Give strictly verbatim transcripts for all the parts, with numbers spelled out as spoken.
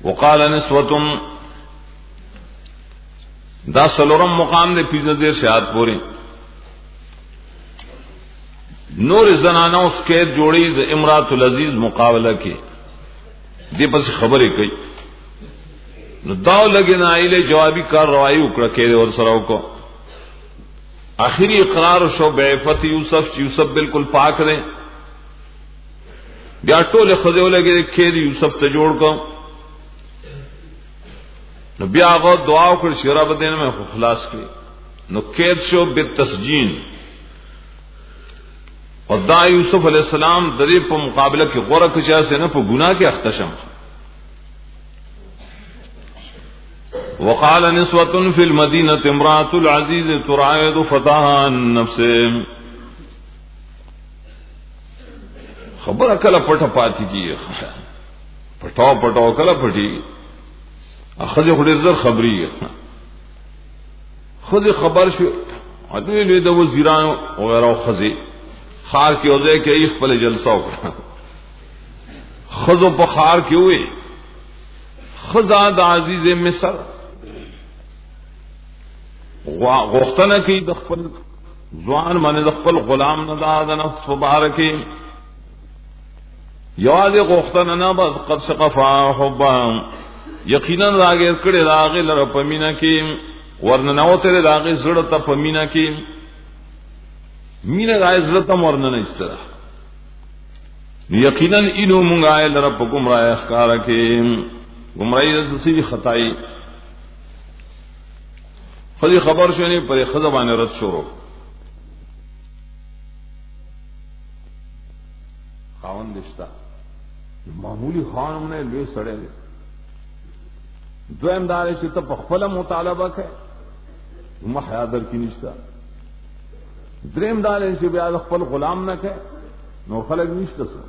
وقال نسوة دا سلورم مقام دے پیزا دیر شہاد پوری نور زنانہ اس قید جوڑی دا امرات العزیز مقابلہ کی دی پس خبریں کئی نو داو لگے نا ایلے جوابی کار روائی اکڑا قید اور سراؤ کو آخری اقرار شو بعفت یوسف یوسف بالکل پاک دے بیا ٹولے خدیو لگے قید یوسف تے جوڑ کو نو بیا غو دعا کر شراب دین میں خلاص کی نو قید شو بالتسجین اور دا یوسف علیہ السلام دری په مقابلہ کی غورہ کچا سے نہ په گناہ کے اختشم وقال نسوة في المدينة امرأة العزيز تراود فتاها عن نفسه خبر کلا پٹا پاتی کی پٹاو پٹاو کلا پٹی خود خود زر خبری خود خبر شو ادوی لوی د وزیران وغیرہ خزی خار کی اوزے کہ ایک پل جلسہ ہو خزو پخار کی ہوئے خزاد عزیز مصر غختنہ کی دخپل زوان من دخپل غلام نداد نفس مبارکی یاد غختنہ نہ بس قد شقفا حبا یقینا راگے کڑے راگے لر پمینا کی ورنہ نو تیرے راگے زڑتا پمینا کی مینا گائے زلتم ورنہ نہیں اس طرح یقیناً انہو منگائے لرب گمراہ اخکارا کے گمراہی تصیبی خطائی خودی خبر شوئے پر خضبان رد شورو خاون دشتا معمولی خانم نے لوے سڑے لے دو امدارے سے تب خفل مطالبہ ہے ما حیادر کی نشتا دریم دارے سے بیاد خپل غلام نہ کہ نو خلق نشتا سو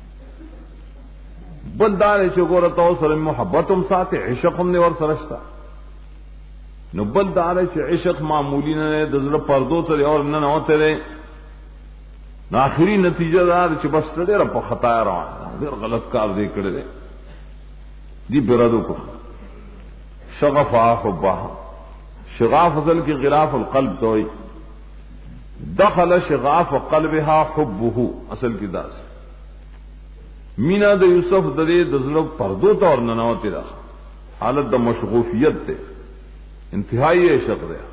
بل دارے سے گورتا سر محبتم ساتھ عشقم نے اور سرشتا نو بل دارے سے عشق معمولی نے دزر پردو ترے اور نہ نو ترے نو آخری نتیجہ دار سے بس ترے رب خطایا رہا دیر غلط کار دے کڑے دے دی بردو کو شغفا حبا شغاف اصل کی غلاف القلب توئی دخل شغاف قلبها حبه اصل کی داس مینا د یوسف د دې د زړه پردو ته ورننوتی دا حالت د مشغوفیت ته انتہائی عشق ده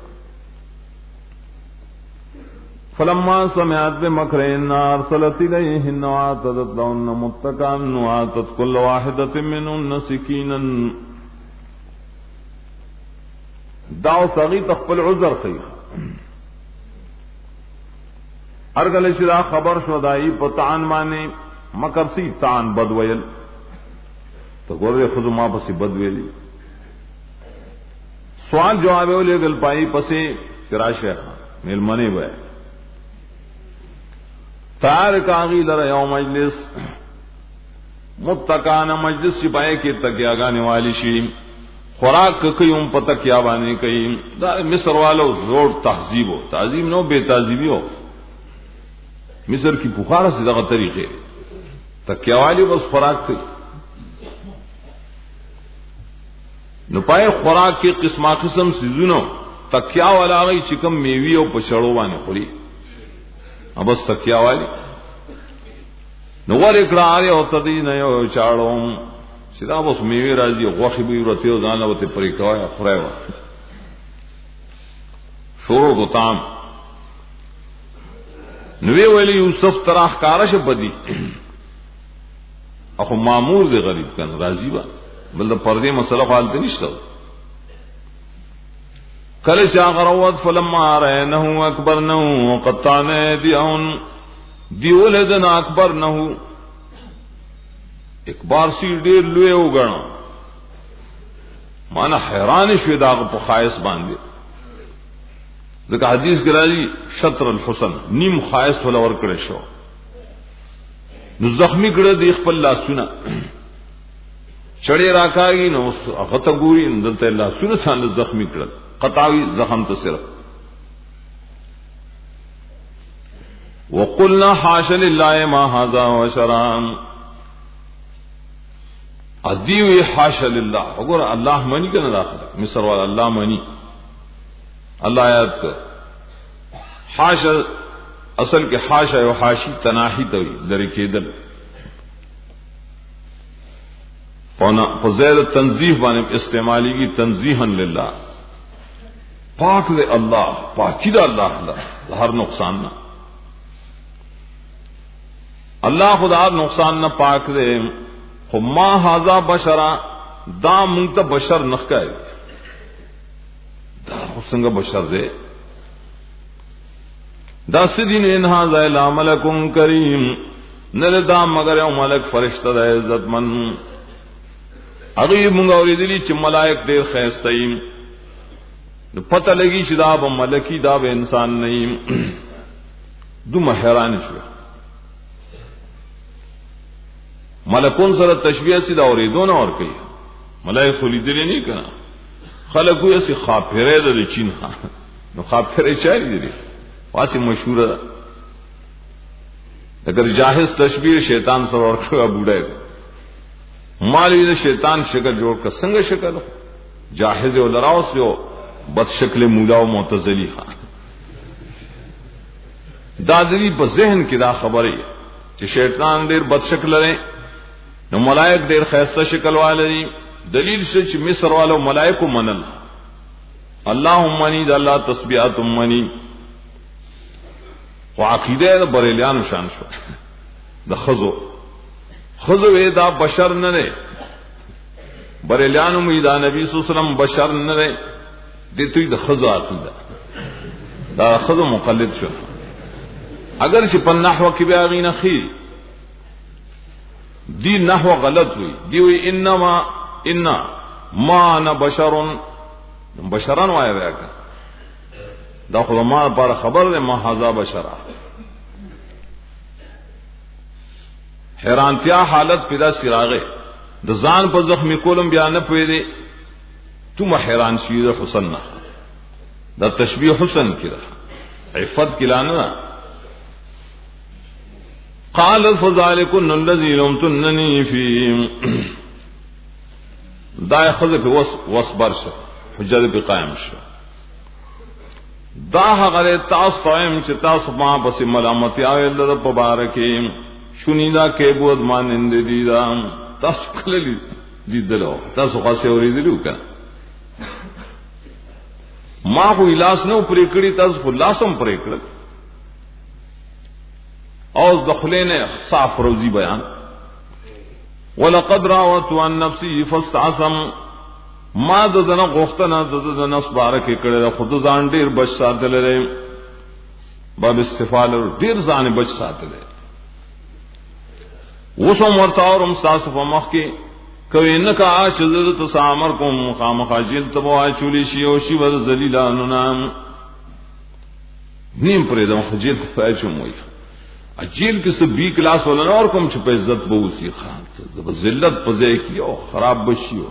فلما سمعت بمكرهن ارسلت اليهن واتت لهن متكئا واتت كل واحدة منهن سكينا داو صغی تخپل عذر خیخ ارگل شدا خبر شدائی پتان مانے مکرسی تان بدویل تو گورے خود ما پسی بدویلی سوال جواب لے گل پائی پسی فراش میل منے بے تار کاغی لر یوم مجلس متکان مجلس سپائے کی تکیا گانے والی شیم خوراک کئی ام پتکیا بانے کئی دا مصر والو زور تہذیب ہو تہذیب نو بے تہذیبی ہو مصر کی بخار سے زیادہ طریقے تکیا والی بس خوراک تھی نپائے خوراک کے قسم قسم سیزنوں تکیا والا گئی چکم میوی اور پچڑوں وانے خوری اب بس تکیا والی نور اکڑا آرے ہوتا دی نئے چاڑوں سیدھا بس میوی راضی غوخی بھی رہتے ہو دانا ہوتے پری کوایا خورے وا شورو کو تام نوے ویلی یوسف تراخ کارش بدی اخو معمور دے غریب کن راضی با بلد پردے مسئلہ خالتے نشتا کل شاہ غروت فلما رہنہو اکبر نہو قطانے دیہن دیولدن اکبر نہو ایک بار سی ڈیر لوے اگڑا مانا حیران شوی داغ پا خائص باندے ذکر حدیث کے راضی شطر الحسن نیم خائص والا ورکڑے شو نو زخمی کڑے دیکھ پل لا سنا چڑے راکاگی نو غطا گوری دلتا اللہ سنا سان زخمی کڑے قطاوی زخم تصرف وقلنا حاشا للہ ما هذا وشرام ادیو حاشا للہ وګوره الله منی کنه داخله مصر والا الله منی الله آیات کو حاشا اصل کې حاشا او حاشی تناہی دوی لری کېدل پونا فزید تنزیح باندې استعمالی کی تنزیحا للہ پاک دے اللہ پاکی دا اللہ اللہ ہر نقصان نہ اللہ خدا نقصان نہ پاک دے خما حاضا بشرا دا منگتا بشر نخکائے دا خسنگا بشر دے دا سدین انہا زائلہ ملکم کریم نل دا مگر یو ملک فرشتہ دا عزت من اغیب منگا اوری دلی چی ملائک دیر خیستیم پتہ لگی چې دا به ملکی دا به انسان نه دومره حیران شو ملکون سره تشبیه سي دا اوریدونه اور کوي ملائکه لیدل نه کنا خلقو یې سي خافره د چین خان نو خافره چاري دي واسي مشهور ده اگر جاهز تشبیه شیطان سره اور کوي بوډه مالی د شیطان شکل جوړ ک څنګه شکل جاهز ولراو سو بد شکل مولا و معتزلی خان دادری په ذهن کې دا خبره چې شیطان ډیر بد شکل لري نو ملائک ډیر خیسته شکل والي دلیل شې چې مصر والو ملائکو منل اللهم اني د الله تسبيحات مني خو عقیده د بریلیانو شان شو د خزو خزو دا بشر نه نه بریلیانو می دا نبی صلی الله علیه وسلم بشر نه نه دیتوی د خزو عقیده دا خزو مقلد شو اگر چې په نحو کې بیا غینه خي دی نحو غلط وی دی وی انما ان ما انا بشر بشران وای راګه دا خو ما پر خبر ده ما هذا بشرا حیرانتیا حالت پیدا سراغه د ځان په زخمی کولم بیان نه پوي دي تم حیران شید حسن نہ دا تشبیہ حسن کی دا عفت کی لانا قال فذلكن الذي لمتنني فيه دا خذ په وس وصبر شو حجت په قائم شو دا هغه تاسو قائم چې تاسو ما پس ملامتي او الله مبارکي شنیدا کې بود مانند دي دا تاسو کله دي دلو تاسو خاصه اوریدلو کنه ما خو الاس نو پرې کړی تاسو په لاسم پرې کړ او دخلینه صاف روزی بیان ولقد راوت عن نفسي فاستعصم ما ددن غختنه ددن نفس بارکه کړه خود ځان ډیر بچ ساتل لري باب استفال ډیر ځان بچ ساتل وسو مرتاورم تاسو په مخ کې کوي نه کا چې زړه تو سامر کوم خامخاجل تبو چولی شي او شی ور ذلیلانو نام نیم پرې د خجل په چوموي اجیل کې سب بی کلاس ولن اور کوم چې په عزت بو سی خان ته ذلت پځه کیو خراب بشیو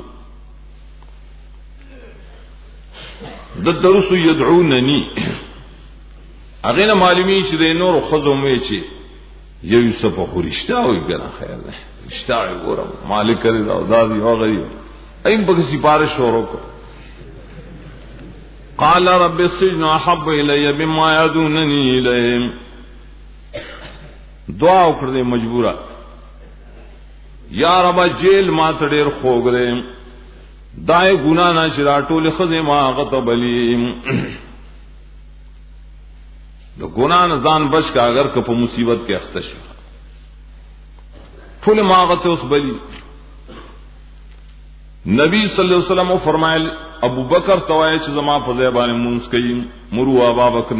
د درس يدعونني اغه معلومی چې د نور خزو مې چې یو یوسف خورشتا وي ګره خیر ده اشتاعی ورم مالک کری دا دادی او غریب این بکی سپارش شروع کو قال رب السجن احب الی بما یدوننی الیهم دعا وکړه مجبورا یا رب جیل ما ته ډیر خوګره دای ګنا نه شراټول خزه ما غتبلیم د ګنا نه ځان بچ کا اگر که په مصیبت کې اخته شي ټول ماغت اوس بلی نبی صلی الله علیه وسلم فرمایل ابو بکر توای چې زما په ځای باندې مونږ کوي مرو ابا بکر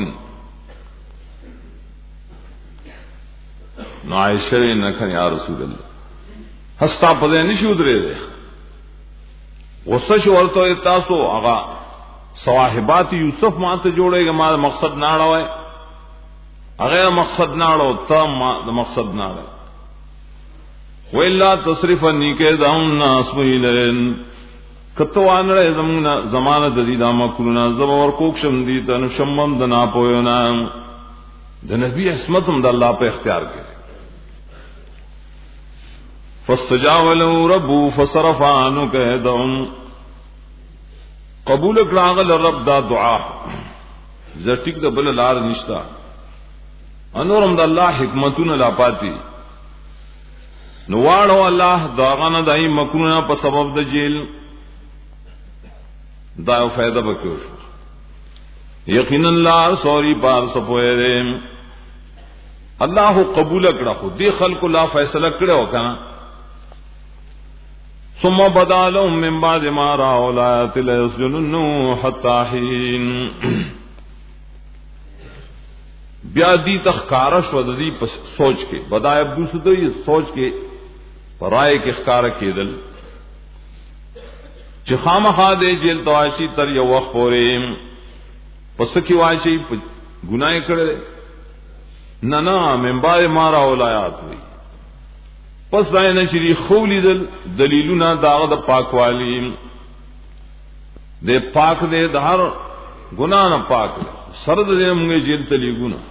نو عائشہ نه کړه یا رسول الله هستا په ځای نشو درې غصه شو ورته تاسو هغه صواحبات یوسف ماته جوړېږي ما مقصد نه اړوي هغه مقصد نه اړو ته ما مقصد نه اړو وَإِلَّا تَصْرِفَنِّي كَيْدَهُنَّ أَصْبُ إِلَيْهِنَّ کتوان رہے زمنا زمانہ ددیدہ مکرونا زب اور کوکشم دیتا نشمم دنا پویونا د نبی عصمتم د الله په اختیار کې فاستجاب له ربه فصرف عنه كيدهم قبول کړه رب دا دعا زټیک د بل لار نشتا انورم د الله حکمتونه لا پاتې نواړو الله داغه دای مکرونه په سبب د جیل دا یو فائدہ وکړو یقینا الله سوري پار سپوي دې الله قبول کړه خو دې خلق لا فیصله کړو کنه ثم بدا لهم من بعد ما رأوا الآيات ليسجننه حتى حين بیا دی تخکارش و دی سوچ کے بدائے بوسدو یہ سوچ کے رائے کے اخکار کېدل چې خامخا دې جیل تواشی تر یو وخت پورې پس کی واشي ګناه کړل نه نه من بعد ما رأوا الآيات وی پس دای نشری خولی دل دلیلونه داغه د پاکوالی د پاک دې د هر ګنا نه پاک سره د موږ جیل تلی ګنا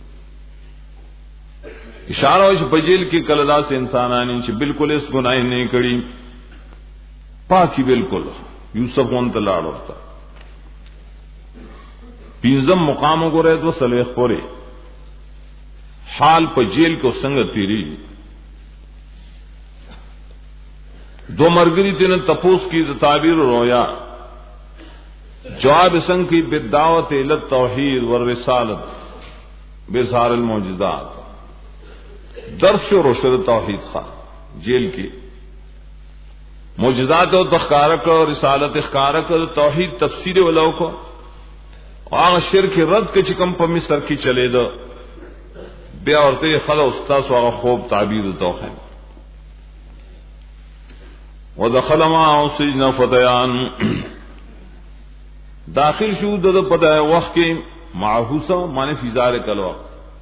اشاره وش په جیل کې کلدا سے انسانانی چې بالکل اس ګناه نه کړی پاکی بالکل یوسف اون تلاړ ورته پینځم مقام وګوره دو سلیخ پورې حال په جیل کو څنګه تیری دو مرګري تن تپوس کی تعبیر رویا جواب سنگ کی بدعوت الى التوحید والرسالت بظهار المعجزات درس و رشد توحید خان جیل کی معجزات و تخکارک و رسالت اخکارک و توحید تفسیر ولو کو هغه شرک رد کې چې کوم په مصر کې چلے دو بیا ورته خلا استاد هغه خوب تعبیر توحید ودخل معه سجن فتيان داخل شو د پدای وخت کې معهوسه معنی فی ذلک الوقت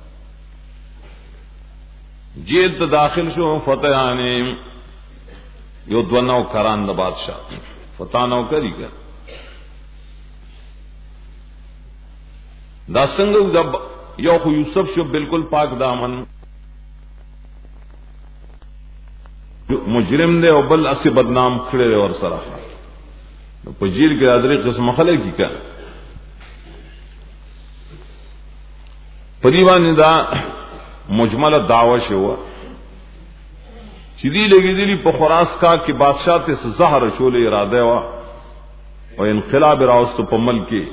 جیل ته داخل شو فتيان یو دونو کران د بادشاہ فتانو کری کړ دا څنګه یو خو یوسف شو بالکل پاک دامن مجرم دے او بل اسی بدنام کھڑے دے اور سره په جیل کې ادري قسم خلک کی کړه پریوان دا مجمله دعوه شو چې دی لګیدلی په خراس کا کې بادشاہ ته زهر شولې اراده وا او انقلاب راوست په ملک کې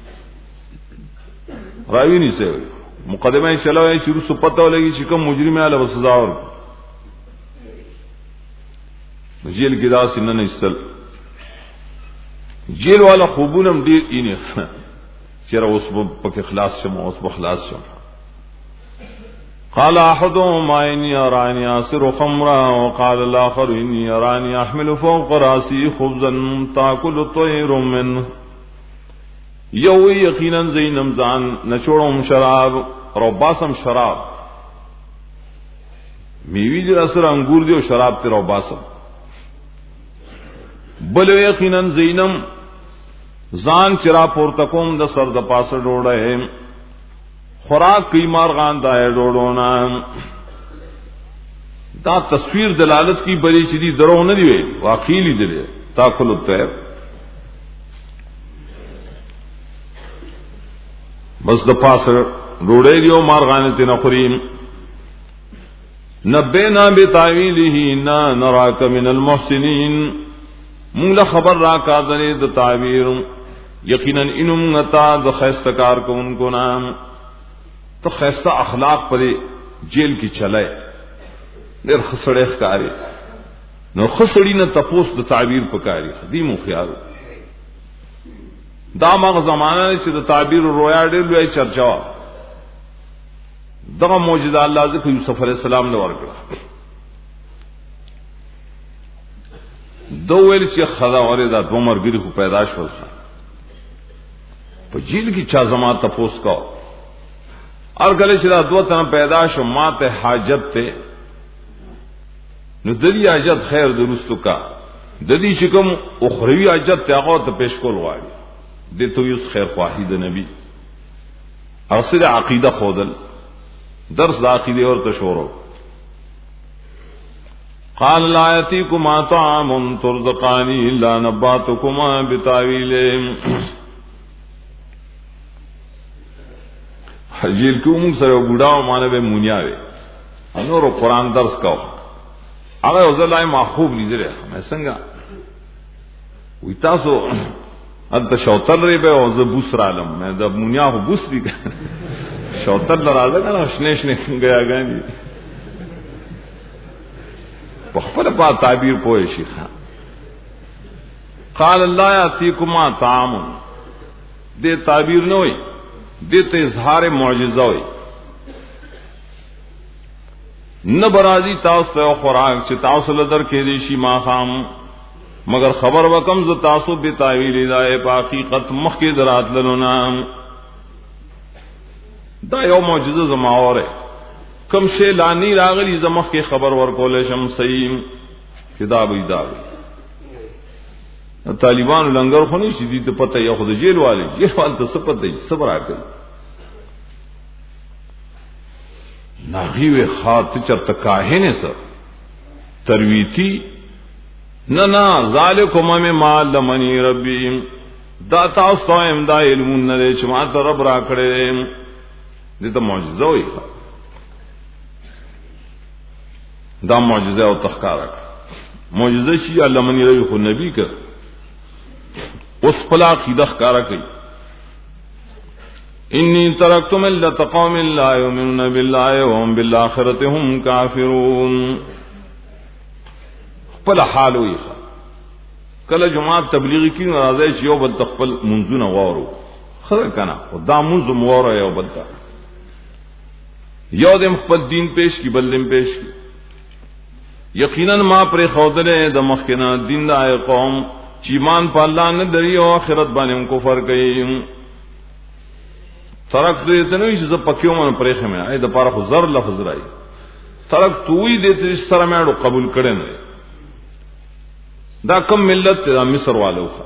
راوی نه سي مقدمه چلوي شروع سو پته ولګي چې کوم مجرم اله سزا ور جیل کې دا سنن استل جیل والا خوبونم ډیر اینه چیرې اوس په اخلاص شمو اوس په اخلاص شمو قال احدهم اني اراني اسر خمرا وقال الاخر اني اراني احمل فوق راسي خبزا تاكل الطير منه یو یقینا زینم ځان نچوړم شراب روباسم شراب میوی دې اثر انګور دی او شراب ته روباسم بل یقینا زینم ځان چرا پورته کوم د سر د پاسه ډوړې خوراک کی مارغان دای ډوړونا دا تصویر دلالت کی بری چدی درو نه دی وی واقعي دي تاکل الطير بس د پاسه ډوړې دیو مارغان ته نخریم نبینا بتاویله نا نراک من المحسنین مونږ خبر را کاذنه د تعبیر یقینا انم نتا د خیستکار کوونکو نام تو خیسته اخلاق پر جیل کی چلائے ډېر خسړې ښکاری نو خسړی نه تپوس د تعبیر پکاري خدیمو خیال دا مغه زمانہ چې د تعبیر رویا ډېر لوی چرچا دغه معجزه الله ذکر یوسف علیہ السلام نے ورکړه دو ویل چې خدا اورې دا دو مرګري کو پیدا شول په جیل کې چا زما تپوس کو اور کله چې دا دوه تن پیدا شو ماته حاجت ته نو دلی حاجت خیر درستو کا دلی چې کوم اخروی حاجت ته هغه ته پیش کول غواړي د تو یوس خیر خواهی د نبی اصل عقیده خودل درس د عقیده اور تشورو قال لا يأتيكما طعام ترزقاني إلا نبأتكما بتأويله. جیل کې موږ سره بوډاو مانه به مونیاوي انورو قرآن درس کاو هغه وزلای محبوب لیدره مې څنګه وې تاسو انت شوتل ری به او زه بوس رالم مې د مونیا هو بوس دی شوتل راځه کنه شنه شنه غیاګانی په خپل په تعبیر پوه شي. قال الله یاتیکما طعام دې تعبیر نه وي دیتے اظہار معجزہ ہوئی نہ برازی تاس تو خوراک چ تاس لدر کے دیشی ما خام مگر خبر وکم ز تاسو بے تعویل دائے حقیقت مخ کے درات لنا دا یو معجزہ زما اور ہے کم شے لانی راغلی زمخ کے خبر ور کول شم سیم کتاب ایداب طالبان لنگر خونی شدی ته پتہ یو خود جیل والے جیل والے ته سپت دی صبر آکل ناغیوے خات چرت کاہنے سر ترویتی نہ نہ ذالکم مما علمنی ربی دا تاسو امدا علم نہ چما ته رب را کړې دې ته معجزه وي دا معجزه او تخکارا معجزه شي علمنی ربی خو نبی کا اس پلا عقیدہ خکارا کئی انی ترکت ملت قوم لا یؤمنون باللہ وهم بالآخرۃ هم کافرون پلا حال ہوئی کله جماعت تبلیغی کی ناراضی چې یو بل تخپل منځونه غواړو خدای کنا خدا منځ مور یو بل تا یو دم خپل دین پیش کی بل دم پیش کی یقینا ما پر خودله د مخکنه دین د قوم چیمان پا اللہ نے دری و آخرت بانے ان کو فرق گئی ترک تو یہ نوی چیز پکیوں من پریخ میں آئے دا پارا خو زر لفظ رائی ترک توی دیتے اس طرح میں اڑو قبول کرے نوی دا کم ملت دا مصر والو خوا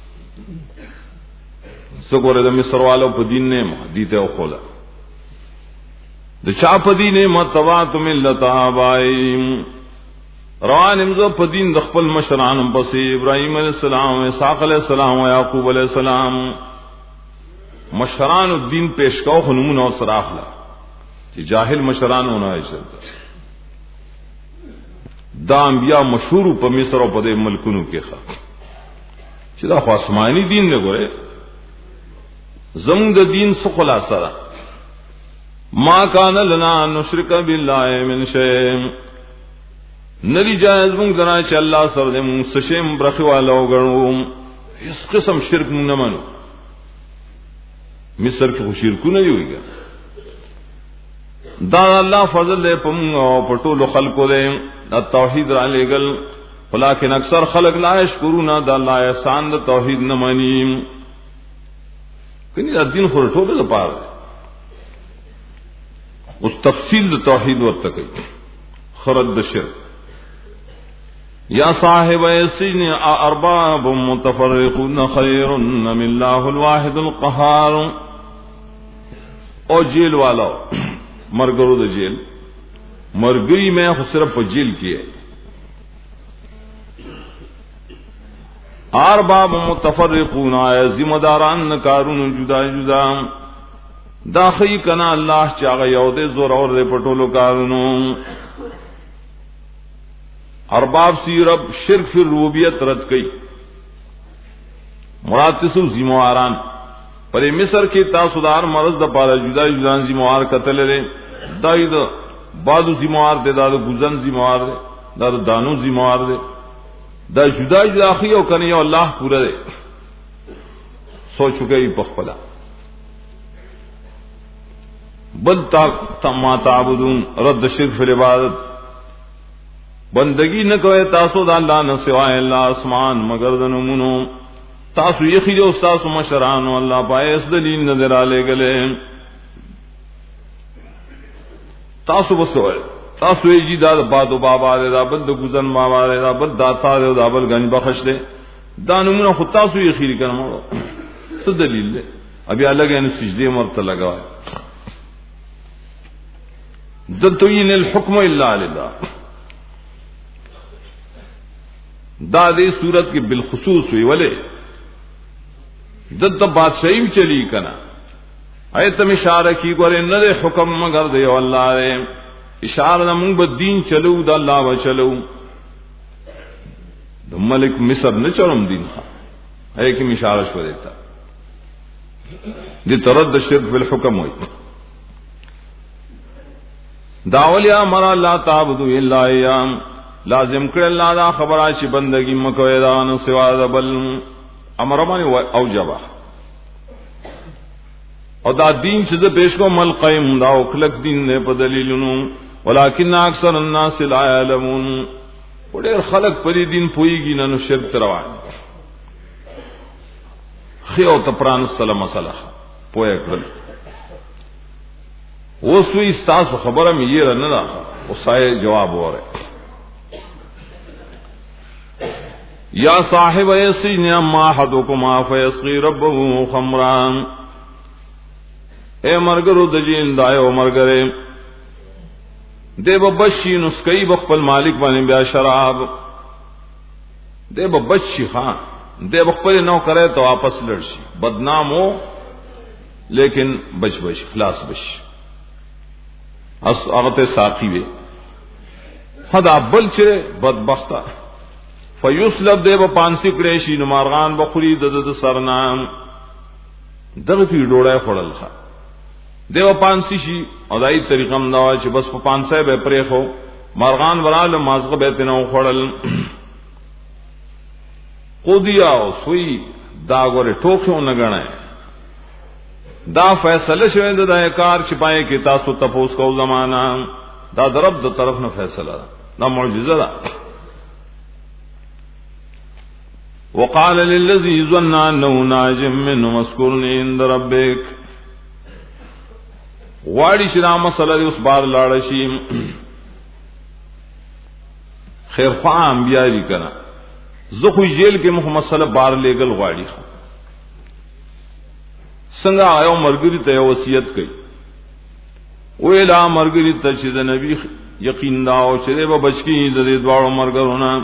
سکو رے دا مصر والو پا دین نیمہ دیتے او خولا دا چا پا دین نیمہ تبات ملت آبائیم روان امزو پا دین دخپل مشرانم پسی ابراہیم علیہ السلام اسحاق علیہ السلام و یعقوب علیہ السلام مشران الدین پیشکاو خنمون اور سراخلا کہ جاہل مشران ہونا ہے شرط دا انبیاء مشہور پا مصر و پا دے ملکنو کے خواہ چلا خواہ اسمانی دین لے گوئے زمون دا دین سخلا سرا ما کان لنا نشرک باللہ من شیم نری جائز مونږ درا چې الله سره دې مونږ سشم برخي والا وګڼو هیڅ قسم شرک مونږ نه منو مصر کې شرک نه ویږي دا الله فضل دې پم او پټولو خلقو دې توحید را لګل ولکن اکثر خلق لا یشکرون دا الله احسان د توحید نه مانی کني د دین خور ټوله د پاره اوس تفصیل د توحید ورته کوي خرد د شرک یا صاحب السجن ارباب متفرقون خیر من الله الواحد القهار او جیل والا مرګرو د جیل مرګي میں خو صرف په جیل کې ارباب متفرقون ذمہ داران کارون جدا جدا داخی کنا الله چاغه یو دے زور اور دے پټولو کارونو ارباب سی رب شرک فی ربوبیت رد کئی مراتسو ذمہواران پر مصر کی تاسودار مرض دا پارا جدا جدا ذمہوار قتل لے دای دا بعدو ذمہوار دے دا گزن ذمہوار دے دا دانو ذمہوار دے دا جدا جدا خیو کنی اللہ پورا دے سو چکے پخپلا بل تا ما تعبدون رد شرک فی العبادت بندگی نہ کوئے تاسو دا اللہ نہ سوائے اللہ اسمان مگر دنمونو تاسو یخی جو تاسو مشرانو اللہ پائے اس دلیل نظر آلے گلے تاسو بسوئے تاسو ایجی دا بادو بابا دے دا بل دا گزن بابا دے دا بل داتا دے دا بل گنج بخش دے دا نمونو خود تاسو یخی کرنا تو دلیل لے ابھی الگ ہے سجدے مرت لگا دلتوین الحکم الا للہ دا دې صورت کې بالخصوص وی ولې دته بادشاہي چلی کنا ایت میں اشارہ کی ګوره نه دې حکم مگر دی الله اشاره موږ به دین چلو د الله و چلو د ملک مصر نه چلوم دین ہے کہ اشارہ شو دیتا دی ترد شرک بالحکم ہوئی داولیا مرا لا تعبدوا الا ايام لازم کړ الله دا خبره چې بندگی مکوې دا نو سوا د بل امر باندې او جبا او دا دین چې د پیش کو مل قائم دا او خلق دین نه په دلیلونو ولکن اکثر الناس لا يعلمون ډېر خلق په دې دین پويږي نه نو شرک روان خيو ته پران سلام مسله پوهه کړل اوسوي تاسو خبره مې یې نه ده او سای جواب وره یا صاحب یسین ما حدکما فیسقی ربه خمرا اے مرګرو د جین دایو مرګره دیو بشی نسکی بخپل مالک باندې بیا شراب دیو بشی خان دیو بخپل نو کرے تو واپس لړشي بدنام ہو لیکن بچ بچ خلاص بش اس هغه ساقی وی خدا بل چې بدبخته فیسلب دیو پانسی کړي نو مارغان بخوري د د سرنام دغه کی ډوړای خړل ښا دیو پانسی شي او دای طریقه مدا چې بس په پانسه به پرې خو مارغان وراله مازغه به تنو خړل قودیا او سوی دا غره ټوکو نه غنای دا فیصله شوه د دای کار چې پای کې تاسو تپوس کو زمانہ دا درب د طرف نه فیصله دا معجزه ده وقال للذي ظن انه ناج منه مسكرني عند ربك واړی چې دا مسله اوس بار لاړ شي خیر خام بیا دي کنه زه خو جیل کې محمد صلی الله بار لګل غواړي څنګه آیو مرګری ته وصیت کړي ویلا مرګری ته چې د نبی یقین دا او چې به بچکی د دې دواړو مرګرونه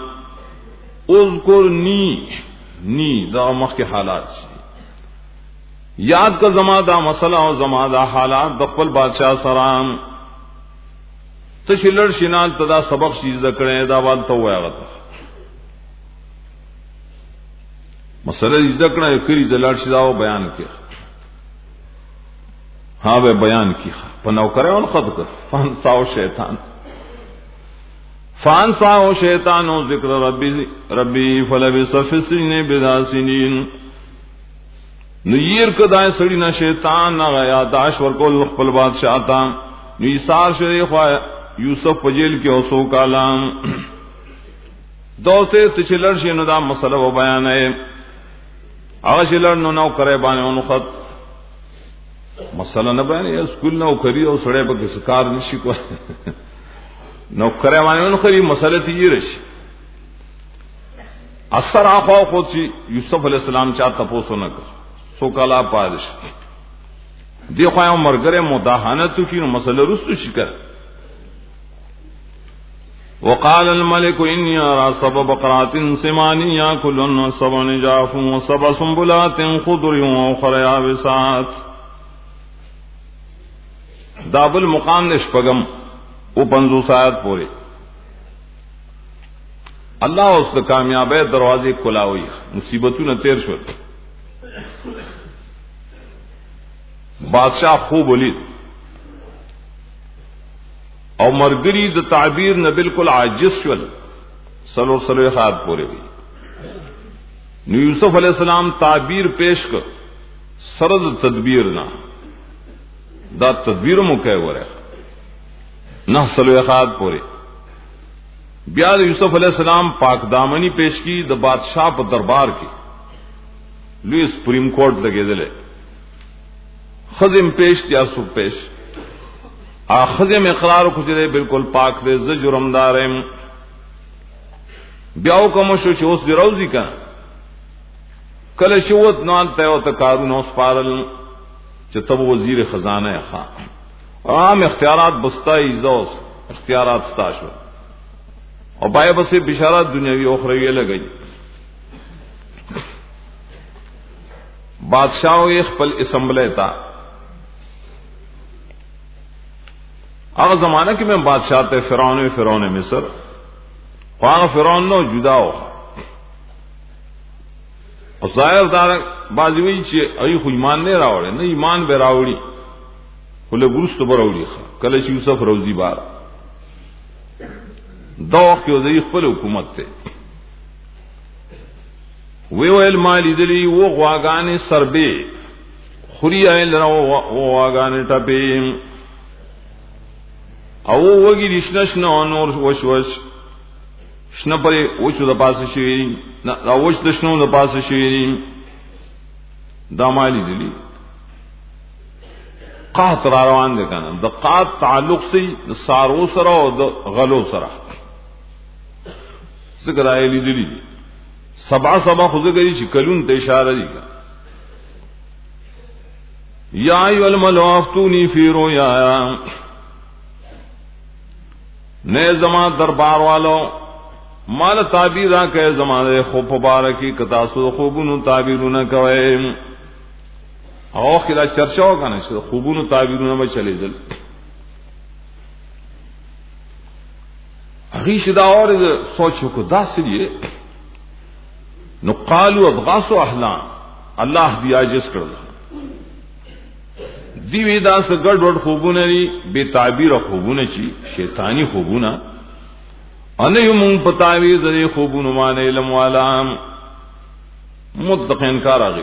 اذکرنی نی دا مخ کے حالات یاد کا زما دا مسئلہ او زما دا حالات د خپل بادشاہ سلام تشلر شنال تدا سبق شي ذکرې دا وال ته وایغه مسئلہ ذکرې کړي د لړ شي دا بیان کړي ہاں وہ بیان کی پنو کرے ان خود کر فان ساو شیطان فان ساو شیطان و ذکر ربی ربی فلبس فی السجن بضع سنین نیر کدای سړی نه شیطان نه یاداش ورکول خپل بادشاہ تا نو ایثار شریخ یوسف په جیل کې اوسو کالام دوته تچلر شنو دا مسله و بیان ہے هغه چلر نو نو کرے باندې اون خط مسله نه باندې اسکول نو کری او سړی به کار نشي کو نو کرے باندې اون خري مسله تی رشي اثر اخو خو چې یوسف علی السلام چا تاسو نه سو کالا پادش دی خو یو مرګره مداهنت کی نو مسله رسو شکر وقال الملك اني ارى سبع بقرات سمان ياكلن سبع نجاف وسبع سنبلات خضر واخر يابسات دابل مقام نشپغم او پنځو ساعت پوری الله اوس د کامیابی دروازې کلاوي مصیبتونه تیر شول بادشاہ خوب ولید او مرګری د تعبیر نه بالکل عاجز شول سلو سلو خات پوره وی نو یوسف علیہ السلام تعبیر پیش کړ سرد تدبیر نه دا تدبیر مو کوي وره نه سلو خات پوره بیا یوسف علیہ السلام پاک دامنی پیش کی د بادشاہ په دربار کې لوی سپریم کورٹ لګیدل خزم پیش یا سو پیش آخذم اقرار کو چلے بالکل پاک دے ز جرمدار ہیں بیاو کوم شو چې اوس دی روزي کا کله شوت نال ته او تکارو نو سپارل چې تب وزیر خزانه ښا عام اختیارات بستا ایزوس اختیارات ستا شو اور بائے بسے بشارات دنیاوی اخروی لگئی. بادشاہ خپل اسمبلی تا اگر زمانہ کہ میں بادشاہ تے فرعون فرعون مصر وہاں فرعون نو جدا ہو اور ظاہر دار بازوی چی ای خو ایمان نہیں راوڑے نہ ایمان بے راوڑی کله ګرست براوړي کله چې یوسف روزي بار دا وخت یو د خپل حکومت ته وی ویل مالی دلی و غواګانې سربې خوري ایل راو غواګانې ټپې او وګی رښنش نو نور وش وش شنه پرې وښو د پاسه شي دا وښ د شنو د پاسه شي دا مالی دلی قات را روان دي کنه د قات تعلق سي د سارو سره او د غلو سره ذکر ایلی دلی سبع سبع خود گئی چې کلون ته اشاره دي یا ای الملوافتونی فی رؤیا نے زما دربار والو مال تعبیر را کہ زمانه خوب مبارکی کتا سو خوبونو تعبیرونه کوي او کله چرچا وکنه چې خوبونو تعبیرونه به چلی دل هغه شدا اور سوچو کو داسې نو قالوا ابغاث احلام الله دی عاجز کړل دی وی دا څه ګډ وډ خوبونه لري به تعبیر خوبونه چی شیطانی خوبونه ان یم په تعبیر د خوبونو باندې علم والا متقین کار راغی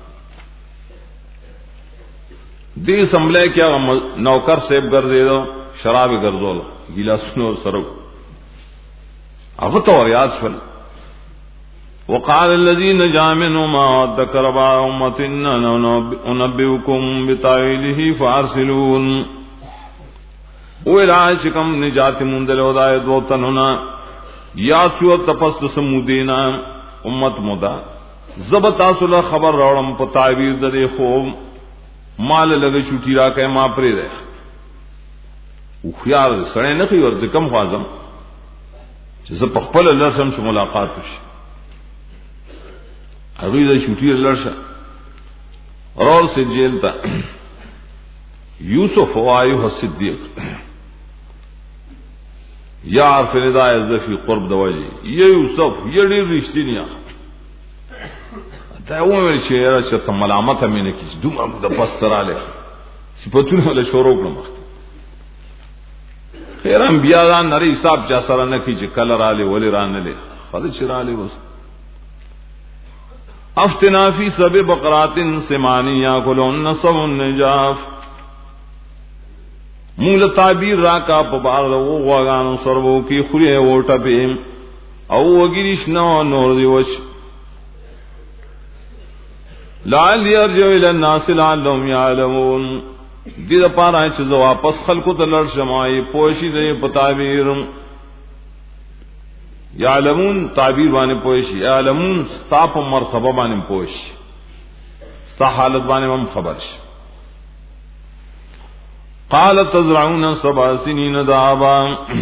دی سملے کیا نوکر سیب ګرځې دو شراب ګرځول ګلاسونو سره هغه تو یاد شول وقال الذين نجا منهما ذكر با امتنا ننبئكم بتاويله فارسلون ویلاشکم نجات مندل ہدایت وطننا یا چو تپست سمودینا امت مدا زبتا سلا خبر روڑم په تعبیر د خوب مال لگے چوٹی را کہ ما پرې ده او خیال سره نه کوي ورته کم خوازم چې زه په خپل الله سم چې ملاقات وشي هغه د چوٹی الله شه اور سے جیل تا یوسف وایو صدیق یار فردا ازفی قرب دواجی یہ یوسف یہ ډیر رښتینی دا ومه چې را چې ته ملامت مې نه کیږي دومره د پستراله صفاتونه له شروع کړم خیر انبیاء دا نری حساب چا سره نه کیږي کله را لې ولې را نه لې خدای چې را لې وس افتنا فی سبع بقرات سمانی یاکلون سبع نجاف مول تعبیر را کا په بار او غاغانو سرو کی خوري وټه به او وګریش نو نور دی وش لعل يرجع الى الناس لعلهم يعلمون دې لپاره چې زه واپس خلکو ته لړ شمای پوښی دې په تعبیر يعلمون تعبیر باندې پوښی يعلمون ستاپ مرتبه باندې پوښی ستا حالت باندې هم خبر شي قال تزرعون سبع سنين دابا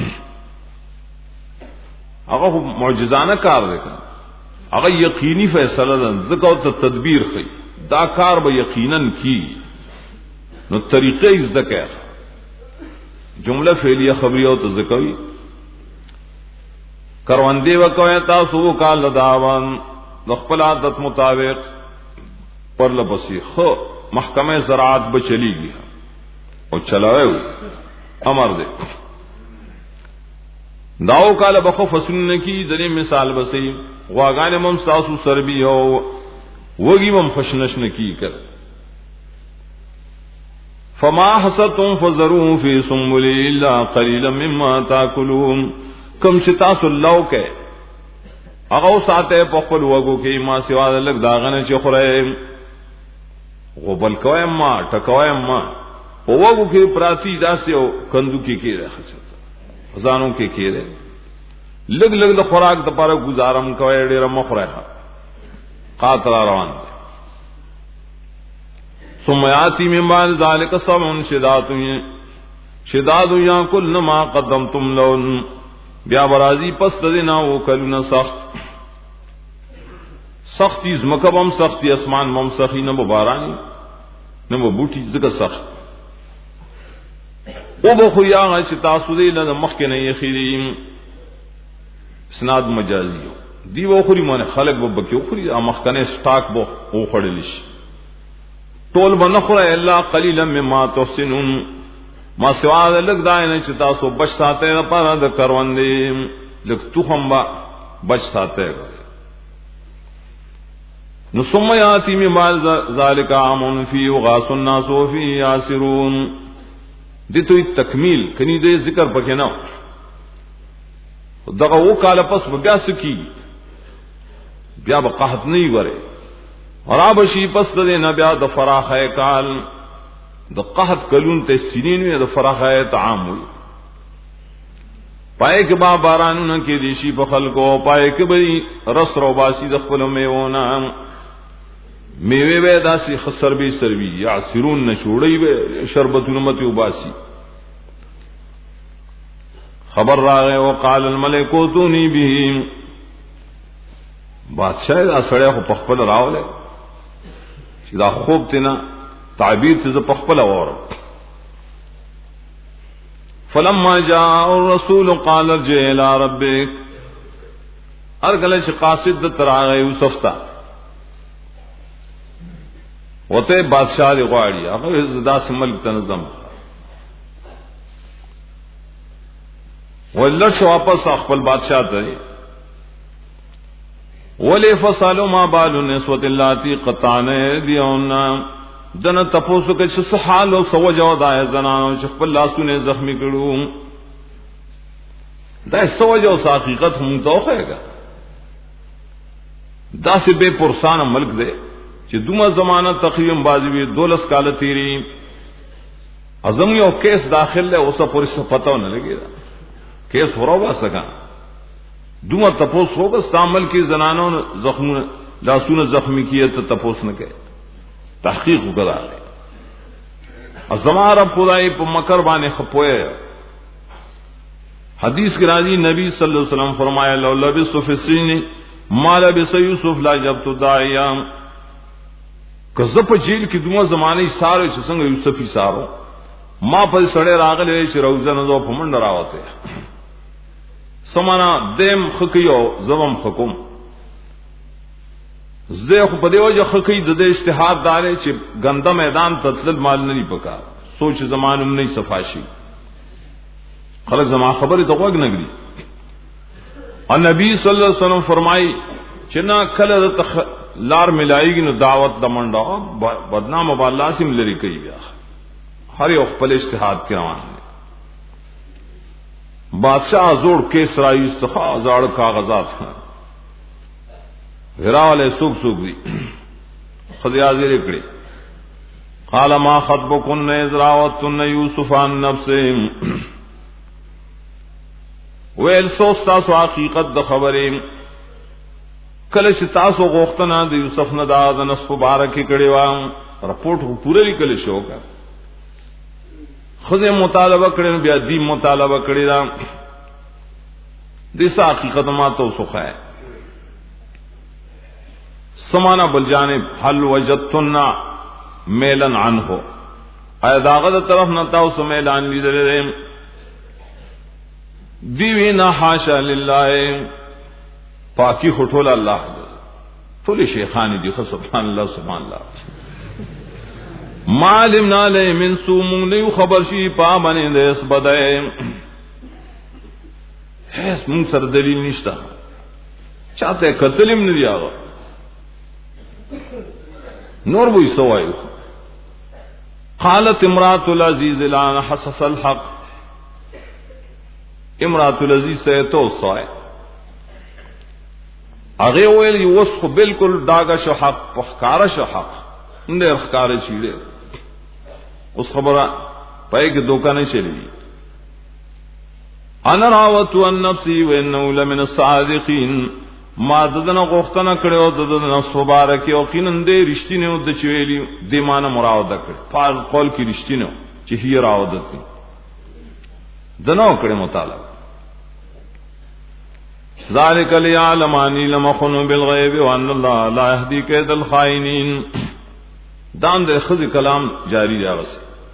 هغه معجزانه کار وکړ هغه یقینی فیصله ده ځکه ته تدبیر خي دا کار به یقینا کی نو طریقې ذکر جمله فعلیه خبریه او تذکری کروندې وکوي تاسو کال داوان د خپل عادت مطابق پر لبسی خو محکمه زراعت به چلیږي او چلاوي امر دې داو کال بخو فسن کی دنه مثال بسی غواګان مم تاسو سربي او وګي مم خوشنش نکی کړ فما حسدتم فذروا في سنبل الا قليلا مما تاكلون کم چې تاسو لو کې هغه ساته په خپل وګو کې ما سوا لګ داغنه چې خوره غوبل کوي ما ټکوي ما په وګو کې پراتی داسې او کندو کې کې راخچته خزانو کې کې ده لګ لګ د خوراک د پاره گزارم کوي ډېر مخره قاطر روان ثم یاتی من بعد ذلك سبع شدات شداد یاکل ما قدمتم لون بیا برازی پس دینا او کلونه سخت سختی زمکبم سختی اسمان مم سخی نه بارانی نه بوټي زګه سخت او بخو یا چې تاسو دې له مخ کې نه یې خېریم اسناد مجازي دی و خوري معنی خلق وبکیو خوري مخ کنه سٹاک بو او خړلش ټول بنخره الا قليلا مما تحسنون ما سوا لګ دای نه چې تاسو بچ ساته لپاره د کروندې لګ توخم با بچ ساته نو ثم یاتی می مال ذالک عامن فی وغاص الناس فی یاسرون دې ته تکمیل کني دې ذکر پکې نه دغه و کال پس بیا سکی بیا به قحط نه وره خراب شي پس دې نه بیا د فراخه کال د قحط کلون ته سنین وي د فراخه طعام وي پای کې با بارانونه کې دي شي په خلکو پای کې بری رس رو باسی د خپل میونه میوه به داسي خسر به سروي یا سرون نشوړی به شربتونه مت وباسي خبر راغه وقال الملك اتوني به بادشاہ اسړی خو پخپل راوله چې دا خوب تینا تعبیر ته پخپل اور فلما جاء الرسول قال ارجع الى ربك ارغله چې قاصد تراغه یوسف تا وته بادشاہ دی غواړي هغه زدا سمل تنظیم ولله شو واپس خپل بادشاہ ته ولی فصالو ما بالو نسوت اللاتی قطعن دیونا دنه تپوسو کې څه حال او سوجو دای زنانو چې خپل لاسونه زخمی کړو دا سوجو حقیقت هم توخهګا دا سه به پرسان ملک دی چې دومره زمانہ تقریبا بازی وی دولس کال تیری اعظم یو کیس داخل له اوسه پولیس پتاو نه لګی دا کیس وروا سکا دومره تپوس هو بس تعامل کې زنانو زخمونه لاسونه زخمی کیه ته تپوس نه کوي تحقیق وکړه ازما رب خدای په مکر باندې خپوي حدیث کې راځي نبی صلی الله علیه وسلم فرمایا لو لبس فی السجن ما لبس یوسف لا جبت داعیا کزه په جیل کې دوه زمانه ساره چې څنګه یوسفی سارو ما په سړی راغلی چې روزه نه زو په منډه راوته سمانا دیم خکیو زوم حکم زه خو په دیو جو خکی د اجتهاد دار چې ګنده میدان تسل مال نه پکا سوچ زمانم نه صفاشي خلک زما خبره ته وګ نګري ان نبی صلی الله علیه وسلم فرمای چې نا کله د لار ملایږي نو دعوت د منډه بدنام او الله سیم لري کوي بیا هر یو خپل اجتهاد کې روان دي بادشاہ زوړ کیس را یستخا زاړه کاغذات غراله سوق سوق دي خدای حاضر کړي قال ما خطبكن ازراوتن يوسف عن نفسه ویل سوس تاسو حقیقت د خبرې کله چې تاسو غوښتنه د یوسف نه د نصف مبارک کړي و رپورټ پوره لیکل شو کا خدای مطالبه کړي بیا دی مطالبه کړي دا د حقیقت ما تو سوخه سمانا بل جانب حل وجدتنا میلن عنه ایا داغه طرف نه تاسو میلان لیدل دی وینا حاشا لله پاکی خټول الله ټول شیخان دي سبحان الله سبحان الله معلم ناله من سوم نه خبر شي پا باندې دس بدای هیڅ مون سره دلیل نشته چاته قتلم نه دیاغه نور وې سوایو قالت امراه العزيز لا حسس الحق امراه العزيز سے تو سوای هغه ویل یوس خو بالکل داګه شو حق پخکار شو حق نه ښکار شي له اوس خبره پای کې دوکا نه چلی انا راوت عن نفسي وانه لمن الصادقين ما ددن غوښتنه کړو د نفس مبارک او کینن دې رښتینه د چویلی د مان مراوده کړ په قول کې رښتینه چې هي راوده دنو کړه مطالعه ذالک لیعلم انی لم اخن بالغیب وان اللہ لا یهدی کید الخائنین. دان دے خذ کلام جاری راوس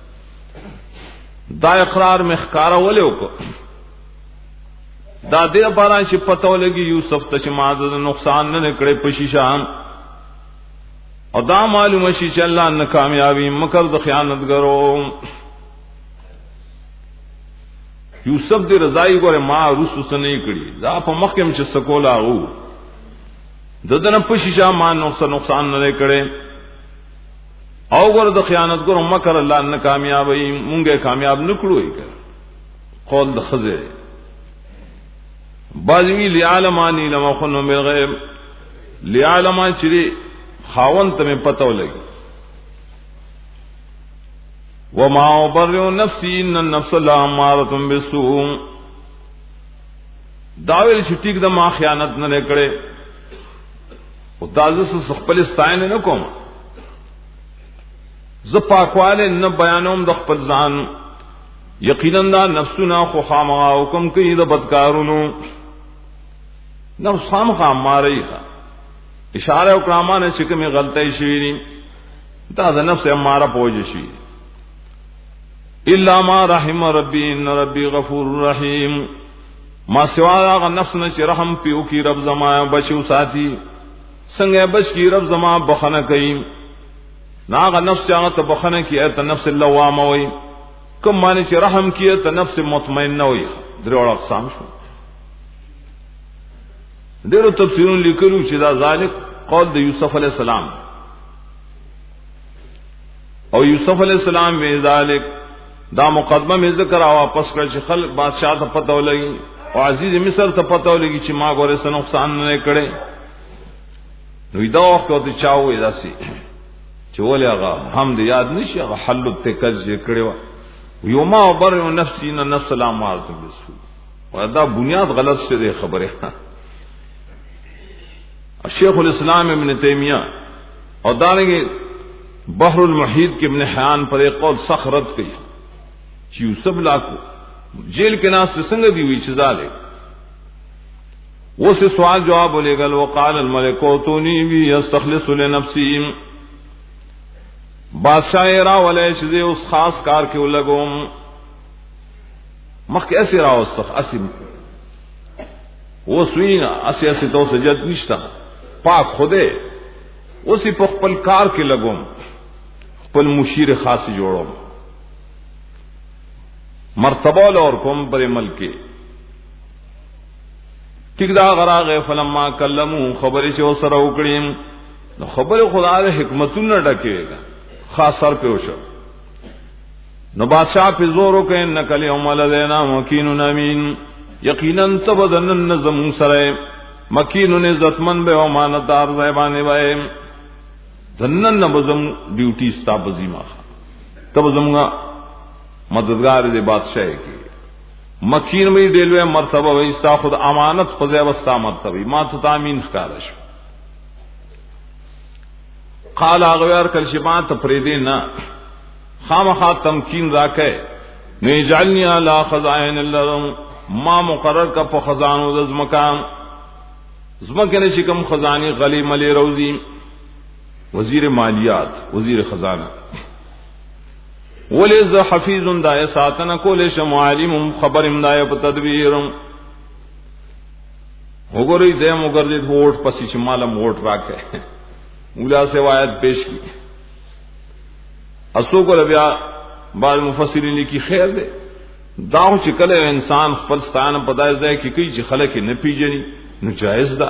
دا اقرار میں خکارا ولیو کو دا دے بارا چې پتو لگی یوسف ته چې ما د نقصان نه کړي پشیشان او دا معلوم شي چې الله نه کامیابی مکر د خیانتګرو. یوسف دی رضای ګوره ما رسو سنې کړي دا په مخکم چې سکولا وو ددن پشیشا ما نقصان نقصان نه کړي او ګوره د خیانتګرو مکر الله نه کامیابی مونږه کامیاب نکړو یې کړ. قول د خزه بازوی لیعلمانی لما خنو بالغیب لیعلمان چری خاون تمہیں پتہ لگی وما ابرئ نفسی ان النفس لامارۃ بالسوء. داویل شټیک د ما خیانت نه کړي او تاسو سره خپل استاین نه کوم ز پاکواله نه بیانوم د خپل ځان یقینا دا نفسنا خو خامغا حکم کوي د بدکارونو نفس خامخا ماری خا اشاره او کرامانه چې کومه غلطی شوی ني دا د نفس اماره پوج شي الا ما رحم ربي ان ربي غفور رحيم. ما سوا هغه نفس نه چې رحم پیو کی رب زما بچو ساتي څنګه بچ کی رب زما بخنه کوي ناغه نفس هغه ته بخنه کی ته نفس اللوامه وي کوم معنی چې رحم کی ته نفس مطمئنه وي. درو اقسام شو ډیرو تفسیرون لیکلو چې دا ذالک قول د یوسف علی السلام او یوسف علی السلام وی ذالک دا مقدمه می ذکر او واپس کړ چې خلک بادشاہ ته پته ولګي او عزیز مصر ته پته ولګي چې ما ګوره سن نقصان نه کړي. نو دا وخت ته چاوي داسي چې ولې هغه هم دې یاد نشي هغه حل التکز کړي یو ما بر نفسي ان نفس لا مارت بالسوء. دا بنیاد غلط څه خبره. شیخ الاسلام ابن تیمیہ اور دارنگے بحر المحیط کے ابن حیان پر ایک قول سخرت کی چیو سب لاکو جیل کے ناس سے سنگ دی ہوئی چیزا لے وہ سے سوال جواب بولے گا وقال الملک اوتونی بی استخلص لنفسی. بادشاہ را والے چیزے اس خاص کار کے لگوں مخ ایسے راو استخ اسی وہ سوینا اسی اسی تو سجد نشتا پاک خودے اسی په خپل کار کې لګوم خپل مشیر خاص جوړوم مرتبه لور کوم پر عمل کې ټیک دا غراغه فلما کلمو خبرې چې وسره وکړم نو خبره خدای حکمتونه ډکېږي خاص سر په وشو نو بادشاہ په زور وکړ نکل یوم لدینا مکین امین یقینا تبدن نظم سره مکین عزتمن به امانتدار زیبانه وای دنن نبزم ډیوټي ستا بزیما تبزمغا مددگار دې بادشاہ کی مکین می ډیلوه مرتبه وای ستا خود امانت خدای واستا مرتبه ما ته تامین ښکارش. قال اغوار کل شبات پریدې نه خامخا تمکین راکې نه جعلنی علی خزائن الارض ما مقرر کا په خزانو د زمکان زمکه نه شکم خزانی غلی ملی روزی وزیر مالیات وزیر خزانه ولذ حفیظ دای ساتنه کول شم عالم خبر امدای په تدبیر وګورئ دې مګرد ووټ پسې چې مالم ووټ راکې مولا سے روایت پیش کی اسو کو بیا بعض مفسرین کی خیر دے داو چې کله انسان خپل ستانه پدای ځای کې کوي چې خلک نه پیژني نو جائز ده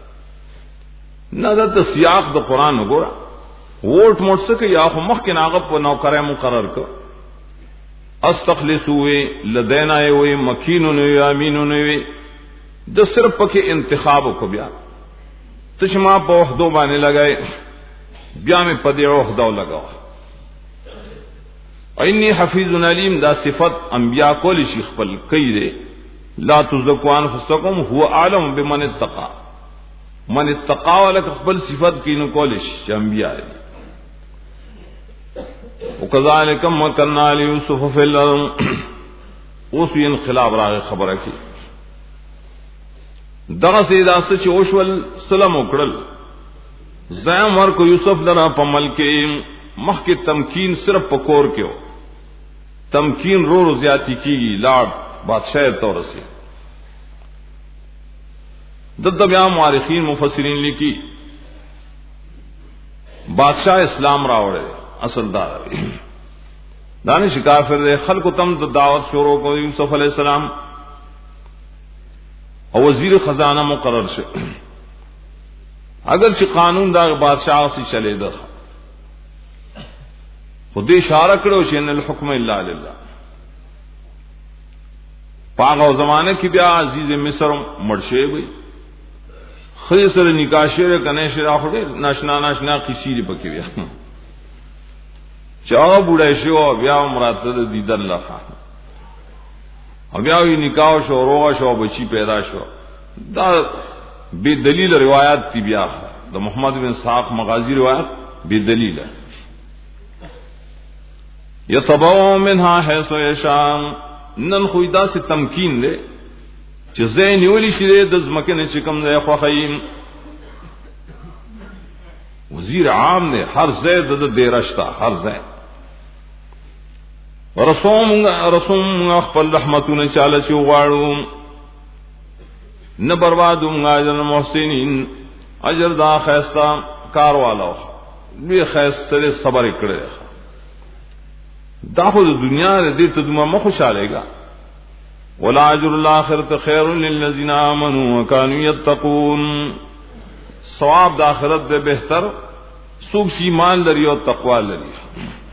نه د سیاق د قران وګوره ووټ موټ څه کې یا خو مخکې ناغه په نوکرای مقرر کړ استخلصوا لدینا وی مکینون وی امینون وی د صرف پکې انتخاب کو بیا تشما په وحدو باندې لګای بیا مې په دې وحدو لګاو اینی حفیظ علیم دا صفت انبیاء کول شي خپل کوي دي لا تزکوا انفسکم هو اعلم بمن اتقى من اتقى ولک خپل صفت کینو کول شي انبیاء دي وکذالک مکننا لیوسف فی الارض اوس انقلاب راغ خبره کی دغه سیدا سچ اوشول سلام وکړل زم ورکو یوسف لرا په ملک مخ کې تمکین صرف پکور کېو تمکین رو رو زیاتی کیږي لاړ بادشاہ تور سے دد بیا مورخین مفسرین لیکي بادشاہ اسلام راوړل اصل دار دانش کافر دے خلق تم دعوت شروع کو یوسف علیہ السلام او وزیر خزانہ مقرر شو اگر چې قانون دا بادشاہ سے چلے دا خود اشارہ کړو چې ان الحكم الا لله پاغه زمانه کې بیا عزیز مصر مرشه وي خدای سره نکاح شوه کنه شرا خو ناشنا ناشنا کسی دی پکې بیا چا بوډای شو بیا مراته د دید الله خان او بیا وی نکاح شو روغه شو بچی پیدا شو دا بے دلیل روایت تی بیا د محمد بن اسحاق مغازی روایت بے دلیل یتبو منها حيث يشاء نن خویدا سے تمکین دے چې زین ویلی شي د زمکه نه چې کوم ځای خو خیم وزیر عام نے ہر زید د دیرشتا ہر زید رسوم رسوم خپل رحمتونه چاله چې غواړو نه بربادو اجر محسنین اجر دا خیستا کاروالو دوی خیس سره صبر کړي دا خو د دنیا دې ته دومره مخوشاله گا ولا اجر الاخرة خير للذين امنوا وكانوا يتقون ثواب د اخرت به بهتر سوق ایمان لري او تقوا لري